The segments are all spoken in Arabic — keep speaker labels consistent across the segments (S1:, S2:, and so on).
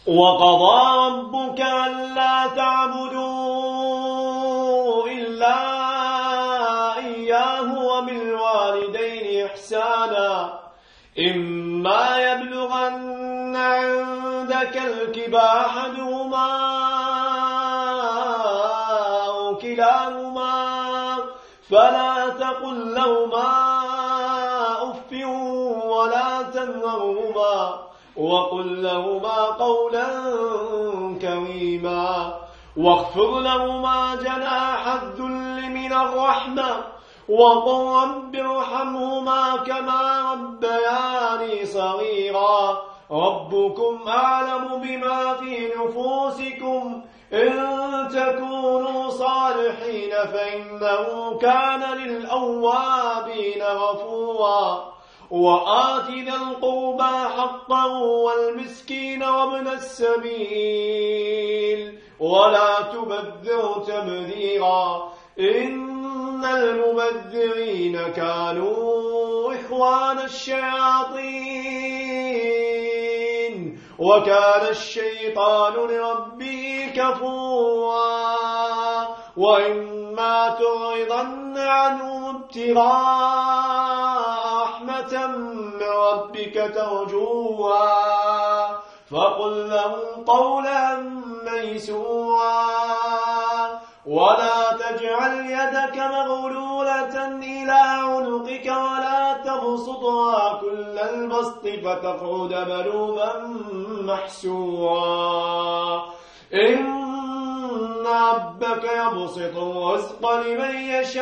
S1: وقضى ربك ألا تعبدوا إلا إياه وبالوالدين إحسانا إما يبلغن عندك الكبر أحدهما أو كلاهما فلا تقل لهما أف ولا تنهرهما وقل لهما قولا كريما واخفض لهما جناح الذل من الرحمة وقل رب ارحمهما كما ربياني صغيرا ربكم أعلم بما في نفوسكم إن تكونوا صالحين فإنه كان للأوابين غفورا وآت ذا القربى حقه والمسكين وابن السبيل ولا تبذر تبذيرا إن المبذرين كانوا إخوان الشياطين وكان الشيطان لربه كفورا وإما تعرضن عنهم ابتغاء رحمة من ربك ترجوها فقل لهم قولا ميسورا ولا تجعل يدك مغلولة إلى عنقك ولا تبسطها كل البسط فتقعد ملوما محسورا إن ربك يبسط الرزق لمن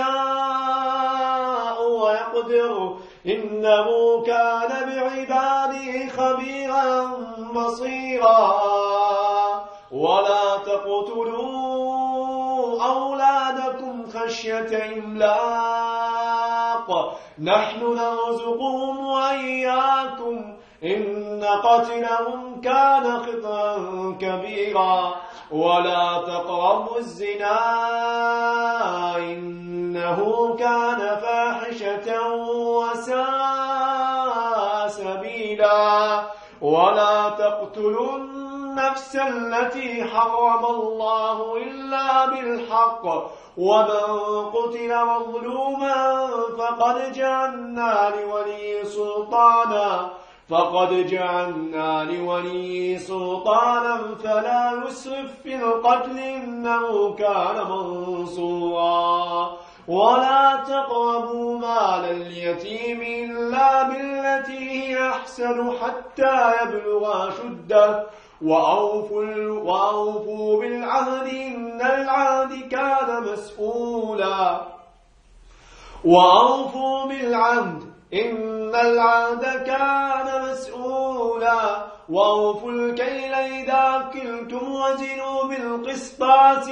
S1: يشاء ويقدر إنه كان بعباده خبيرا بصيرا ولا تقتلوا أولادكم خشية إملاق نحن نرزقهم وإياكم إن قتلهم كان خطأ كبيرا ولا تقربوا الزنا إنه كان فاحشة وساء سبيلا ولا تقتلوا النفس التي حرم الله إلا بالحق ومن قتل مظلوما فقد جعلنا لولي سلطانا فلا يسرف في القتل إنه كان منصورا ولا تقربوا مال اليتيم إلا بالتي هي أحسن حتى يبلغ أشده وأوفوا بالعهد إن العهد كان مسؤولا وأوفوا بالعهد إن العهد كان مسؤولا وأوفوا الكيل إذا كلتم وزنوا بالقسطاس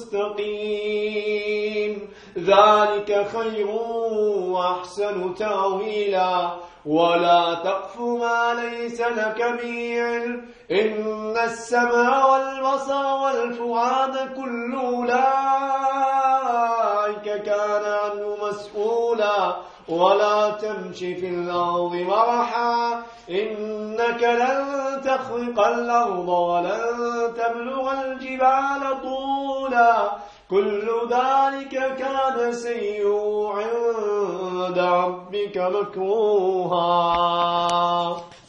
S1: المستقيم ذلك خير وأحسن تأويلا ولا تقف ما ليس لك به علم إن السمع والبصر والفؤاد كل أولئك كان عنه مسؤولا ولا تمش في الأرض مرحا إنك لن تخرق الأرض ولن تبلغ الجبال طولا كل ذلك كان سيئا عند ربك مكروها